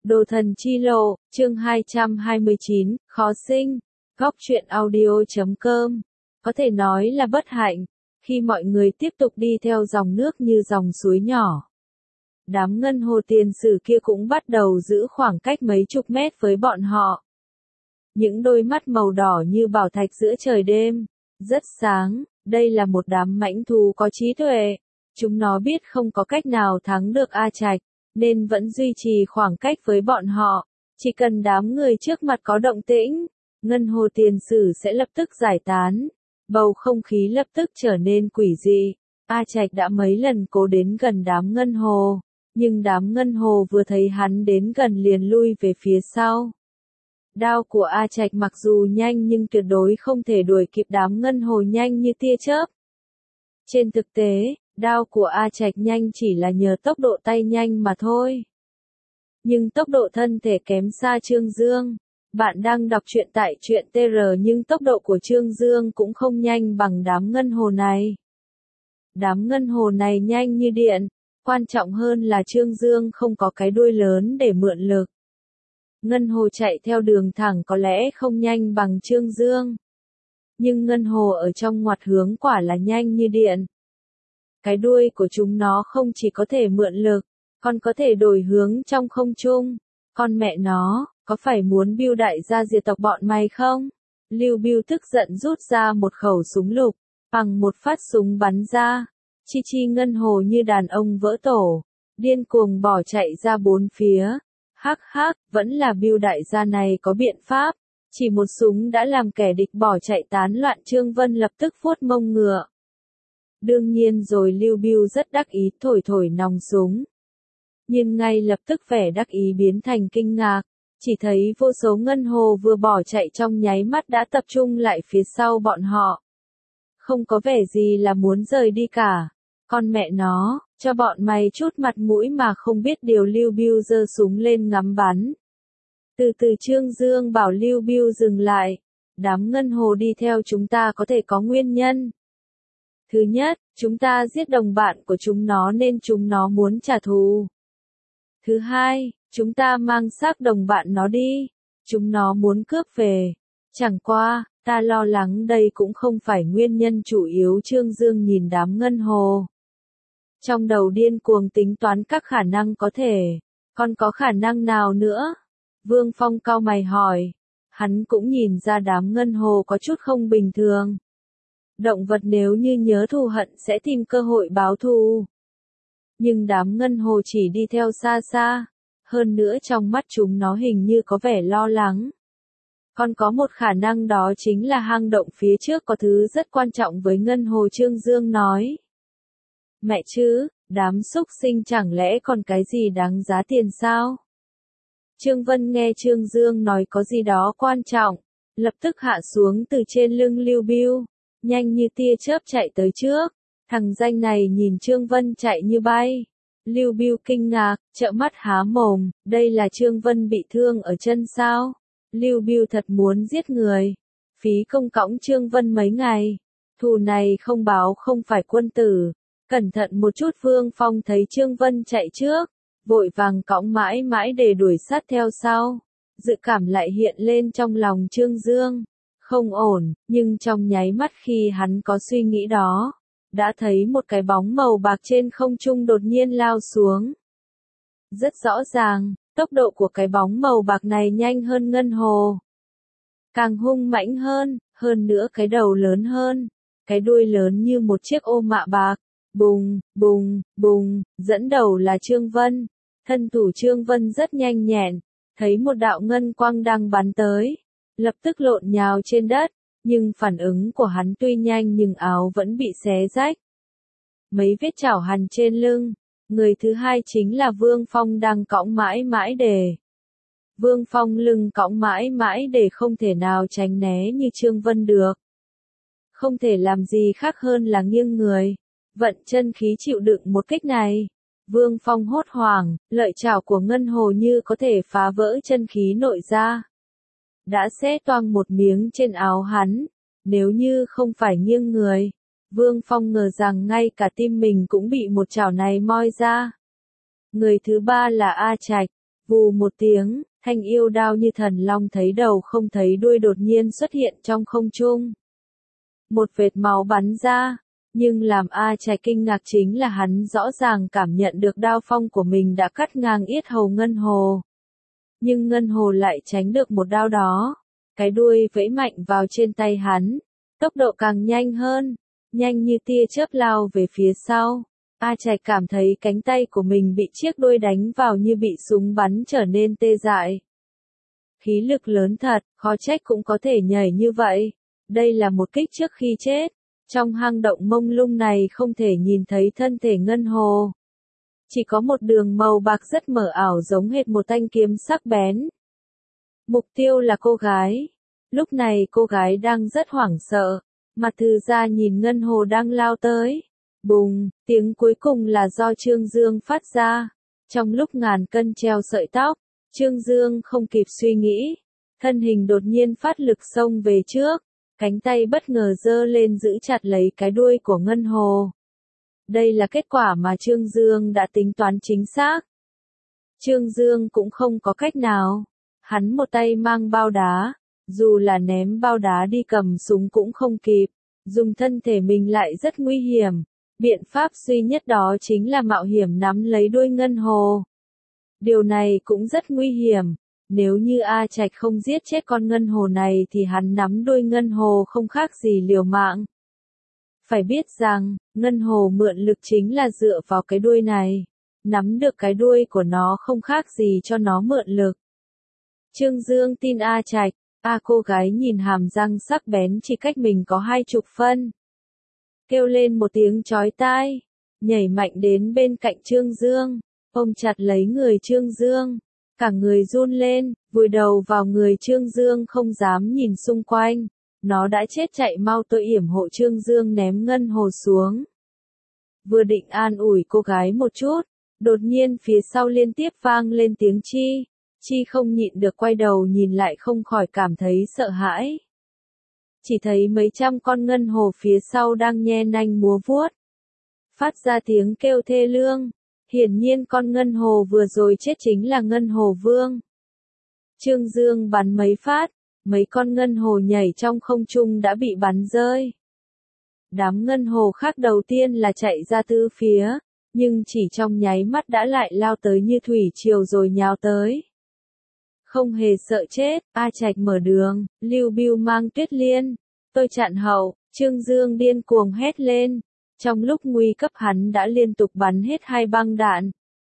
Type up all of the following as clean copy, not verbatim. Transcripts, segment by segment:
Đồ thần chi lộ, chương 229, khó sinh, góc truyện audio.com. Có thể nói là bất hạnh, khi mọi người tiếp tục đi theo dòng nước như dòng suối nhỏ. Đám ngân hồ tiền sử kia cũng bắt đầu giữ khoảng cách mấy chục mét với bọn họ. Những đôi mắt màu đỏ như bảo thạch giữa trời đêm, rất sáng, đây là một đám mãnh thú có trí tuệ. Chúng nó biết không có cách nào thắng được A Trạch, nên vẫn duy trì khoảng cách với bọn họ. Chỉ cần đám người trước mặt có động tĩnh, ngân hồ tiền sử sẽ lập tức giải tán. Bầu không khí lập tức trở nên quỷ dị. A Trạch đã mấy lần cố đến gần đám ngân hồ, nhưng đám ngân hồ vừa thấy hắn đến gần liền lui về phía sau. Đao của A Trạch mặc dù nhanh nhưng tuyệt đối không thể đuổi kịp đám ngân hồ nhanh như tia chớp. Trên thực tế, đao của A Trạch nhanh chỉ là nhờ tốc độ tay nhanh mà thôi. Nhưng tốc độ thân thể kém xa Trương Dương. Bạn đang đọc truyện tại truyện TR nhưng tốc độ của Trương Dương cũng không nhanh bằng đám ngân hồ này. Đám ngân hồ này nhanh như điện, quan trọng hơn là Trương Dương không có cái đuôi lớn để mượn lực. Ngân hồ chạy theo đường thẳng có lẽ không nhanh bằng Trương Dương. Nhưng ngân hồ ở trong ngoặt hướng quả là nhanh như điện. Cái đuôi của chúng nó không chỉ có thể mượn lực, còn có thể đổi hướng trong không trung. Con mẹ nó, có phải muốn Bưu đại gia diệt tộc bọn mày không? Lưu Bưu tức giận rút ra một khẩu súng lục, bằng một phát súng bắn ra. Chi chi ngân hồ như đàn ông vỡ tổ, điên cuồng bỏ chạy ra bốn phía. Hắc hắc, vẫn là Bưu đại gia này có biện pháp. Chỉ một súng đã làm kẻ địch bỏ chạy tán loạn. Trương Vân lập tức vuốt mông ngựa. Đương nhiên rồi Lưu Bưu rất đắc ý thổi thổi nòng súng. Nhưng ngay lập tức vẻ đắc ý biến thành kinh ngạc. Chỉ thấy vô số ngân hồ vừa bỏ chạy trong nháy mắt đã tập trung lại phía sau bọn họ. Không có vẻ gì là muốn rời đi cả. Con mẹ nó, cho bọn mày chút mặt mũi mà không biết điều. Lưu Bưu giơ súng lên ngắm bắn. Từ từ Trương Dương bảo Lưu Bưu dừng lại. Đám ngân hồ đi theo chúng ta có thể có nguyên nhân. Thứ nhất, chúng ta giết đồng bạn của chúng nó nên chúng nó muốn trả thù. Thứ hai, chúng ta mang xác đồng bạn nó đi. Chúng nó muốn cướp về. Chẳng qua, ta lo lắng đây cũng không phải nguyên nhân chủ yếu. Trương Dương nhìn đám ngân hồ. Trong đầu điên cuồng tính toán các khả năng có thể. Còn có khả năng nào nữa? Vương Phong cau mày hỏi. Hắn cũng nhìn ra đám ngân hồ có chút không bình thường. Động vật nếu như nhớ thù hận sẽ tìm cơ hội báo thù. Nhưng đám ngân hồ chỉ đi theo xa xa. Hơn nữa trong mắt chúng nó hình như có vẻ lo lắng. Còn có một khả năng đó chính là hang động phía trước có thứ rất quan trọng với ngân hồ. Trương Dương nói. Mẹ chứ, đám súc sinh chẳng lẽ còn cái gì đáng giá tiền sao? Trương Vân nghe Trương Dương nói có gì đó quan trọng, lập tức hạ xuống từ trên lưng Lưu Bưu, nhanh như tia chớp chạy tới trước. Thằng danh này nhìn Trương Vân chạy như bay. Lưu Bưu kinh ngạc, trợn mắt há mồm, đây là Trương Vân bị thương ở chân sao? Lưu Bưu thật muốn giết người. Phí công cõng Trương Vân mấy ngày. Thù này không báo không phải quân tử. Cẩn thận một chút. Vương Phong thấy Trương Vân chạy trước, vội vàng cõng mãi mãi để đuổi sát theo sau. Dự cảm lại hiện lên trong lòng Trương Dương. Không ổn, nhưng trong nháy mắt khi hắn có suy nghĩ đó, đã thấy một cái bóng màu bạc trên không trung đột nhiên lao xuống. Rất rõ ràng, tốc độ của cái bóng màu bạc này nhanh hơn ngân hồ. Càng hung mãnh hơn nữa cái đầu lớn hơn, cái đuôi lớn như một chiếc ô mạ bạc. Bùng, bùng, bùng, dẫn đầu là Trương Vân. Thân thủ Trương Vân rất nhanh nhẹn, thấy một đạo ngân quang đang bắn tới, lập tức lộn nhào trên đất, nhưng phản ứng của hắn tuy nhanh nhưng áo vẫn bị xé rách. Mấy vết chảo hằn trên lưng. Người thứ hai chính là Vương Phong đang cõng mãi mãi đề. Vương Phong lưng cõng mãi mãi đề không thể nào tránh né như Trương Vân được. Không thể làm gì khác hơn là nghiêng người, vận chân khí chịu đựng một kích này. Vương Phong hốt hoảng, lợi chảo của ngân hồ như có thể phá vỡ chân khí nội ra. Đã xé toang một miếng trên áo hắn. Nếu như không phải nghiêng người, Vương Phong ngờ rằng ngay cả tim mình cũng bị một chảo này moi ra. Người thứ ba là A Trạch. Vù một tiếng, thanh yêu đao như thần long thấy đầu không thấy đuôi đột nhiên xuất hiện trong không trung. Một vệt máu bắn ra, nhưng làm A Trạch kinh ngạc chính là hắn rõ ràng cảm nhận được đao phong của mình đã cắt ngang yết hầu Ngân Hồ. Nhưng Ngân Hồ lại tránh được một đao đó. Cái đuôi vẫy mạnh vào trên tay hắn, tốc độ càng nhanh hơn, nhanh như tia chớp lao về phía sau. A Trạch cảm thấy cánh tay của mình bị chiếc đuôi đánh vào như bị súng bắn trở nên tê dại. Khí lực lớn thật, khó trách cũng có thể nhảy như vậy. Đây là một kích trước khi chết. Trong hang động mông lung này không thể nhìn thấy thân thể Ngân Hồ. Chỉ có một đường màu bạc rất mờ ảo giống hệt một thanh kiếm sắc bén. Mục tiêu là cô gái. Lúc này cô gái đang rất hoảng sợ. Mặt Từ Gia nhìn Ngân Hồ đang lao tới. Bùng, tiếng cuối cùng là do Trương Dương phát ra. Trong lúc ngàn cân treo sợi tóc, Trương Dương không kịp suy nghĩ. Thân hình đột nhiên phát lực xông về trước. Cánh tay bất ngờ giơ lên giữ chặt lấy cái đuôi của Ngân Hồ. Đây là kết quả mà Trương Dương đã tính toán chính xác. Trương Dương cũng không có cách nào. Hắn một tay mang bao đá, dù là ném bao đá đi cầm súng cũng không kịp. Dùng thân thể mình lại rất nguy hiểm. Biện pháp duy nhất đó chính là mạo hiểm nắm lấy đuôi Ngân Hồ. Điều này cũng rất nguy hiểm. Nếu như A Trạch không giết chết con Ngân Hồ này thì hắn nắm đuôi Ngân Hồ không khác gì liều mạng. Phải biết rằng, Ngân Hồ mượn lực chính là dựa vào cái đuôi này. Nắm được cái đuôi của nó không khác gì cho nó mượn lực. Trương Dương tin A Trạch. Cô gái nhìn hàm răng sắc bén chỉ cách mình có 20 phân. Kêu lên một tiếng chói tai, nhảy mạnh đến bên cạnh Trương Dương, ôm chặt lấy người Trương Dương. Cả người run lên, vùi đầu vào người Trương Dương không dám nhìn xung quanh. Nó đã chết, chạy mau, tôi yểm hộ Trương Dương ném Ngân Hồ xuống. Vừa định an ủi cô gái một chút, đột nhiên phía sau liên tiếp vang lên tiếng Chi. Chi không nhịn được quay đầu nhìn lại, không khỏi cảm thấy sợ hãi. Chỉ thấy mấy trăm con Ngân Hồ phía sau đang nhe nanh múa vuốt. Phát ra tiếng kêu thê lương. Hiển nhiên con Ngân Hồ vừa rồi chết chính là Ngân Hồ Vương. Trương Dương bắn mấy phát, mấy con Ngân Hồ nhảy trong không trung đã bị bắn rơi. Đám Ngân Hồ khác đầu tiên là chạy ra tứ phía, nhưng chỉ trong nháy mắt đã lại lao tới như thủy triều rồi nhào tới. Không hề sợ chết, A Trạch mở đường, Lưu Bưu mang Tuyết Liên, tôi chặn hậu, Trương Dương điên cuồng hét lên. Trong lúc nguy cấp hắn đã liên tục bắn hết 2 băng đạn.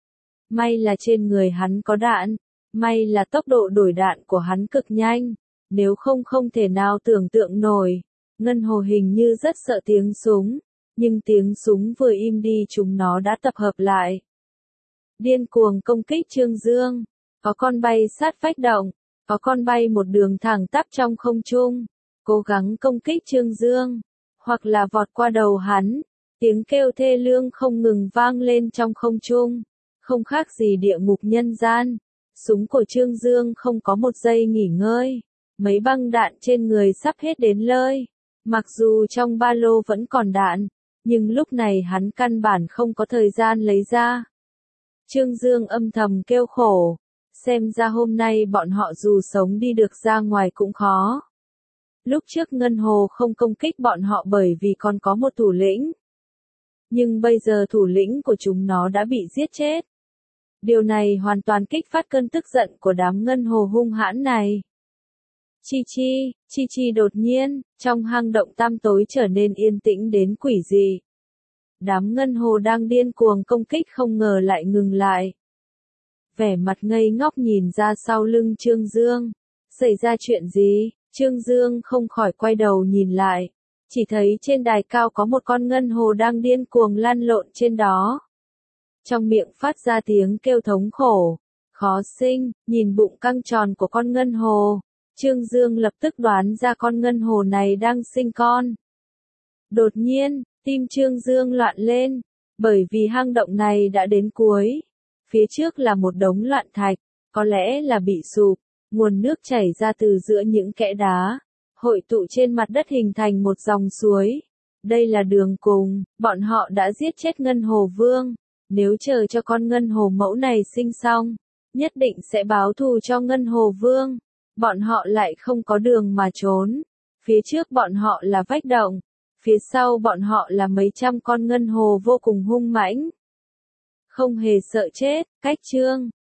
May là trên người hắn có đạn, may là tốc độ đổi đạn của hắn cực nhanh, nếu không không thể nào tưởng tượng nổi. Ngân Hồ hình như rất sợ tiếng súng, nhưng tiếng súng vừa im đi chúng nó đã tập hợp lại. Điên cuồng công kích Trương Dương, có con bay sát vách động, có con bay một đường thẳng tắp trong không trung, cố gắng công kích Trương Dương, hoặc là vọt qua đầu hắn. Tiếng kêu thê lương không ngừng vang lên trong không trung, không khác gì địa ngục nhân gian. Súng của Trương Dương không có một giây nghỉ ngơi, mấy băng đạn trên người sắp hết đến nơi. Mặc dù trong ba lô vẫn còn đạn, nhưng lúc này hắn căn bản không có thời gian lấy ra. Trương Dương âm thầm kêu khổ, xem ra hôm nay bọn họ dù sống đi được ra ngoài cũng khó. Lúc trước Ngân Hồ không công kích bọn họ bởi vì còn có một thủ lĩnh. Nhưng bây giờ thủ lĩnh của chúng nó đã bị giết chết. Điều này hoàn toàn kích phát cơn tức giận của đám Ngân Hồ hung hãn này. Chi Chi đột nhiên, trong hang động tăm tối trở nên yên tĩnh đến quỷ dị. Đám Ngân Hồ đang điên cuồng công kích không ngờ lại ngừng lại. Vẻ mặt ngây ngốc nhìn ra sau lưng Trương Dương. Xảy ra chuyện gì? Trương Dương không khỏi quay đầu nhìn lại. Chỉ thấy trên đài cao có một con Ngân Hồ đang điên cuồng lăn lộn trên đó. Trong miệng phát ra tiếng kêu thống khổ, khó sinh, nhìn bụng căng tròn của con Ngân Hồ. Trương Dương lập tức đoán ra con Ngân Hồ này đang sinh con. Đột nhiên, tim Trương Dương loạn lên, bởi vì hang động này đã đến cuối. Phía trước là một đống loạn thạch, có lẽ là bị sụp, nguồn nước chảy ra từ giữa những kẽ đá, hội tụ trên mặt đất hình thành một dòng suối. Đây là đường cùng, bọn họ đã giết chết Ngân Hồ Vương. Nếu chờ cho con Ngân Hồ mẫu này sinh xong, nhất định sẽ báo thù cho Ngân Hồ Vương. Bọn họ lại không có đường mà trốn. Phía trước bọn họ là vách động, phía sau bọn họ là mấy trăm con ngân hồ vô cùng hung mãnh. Không hề sợ chết, cách chương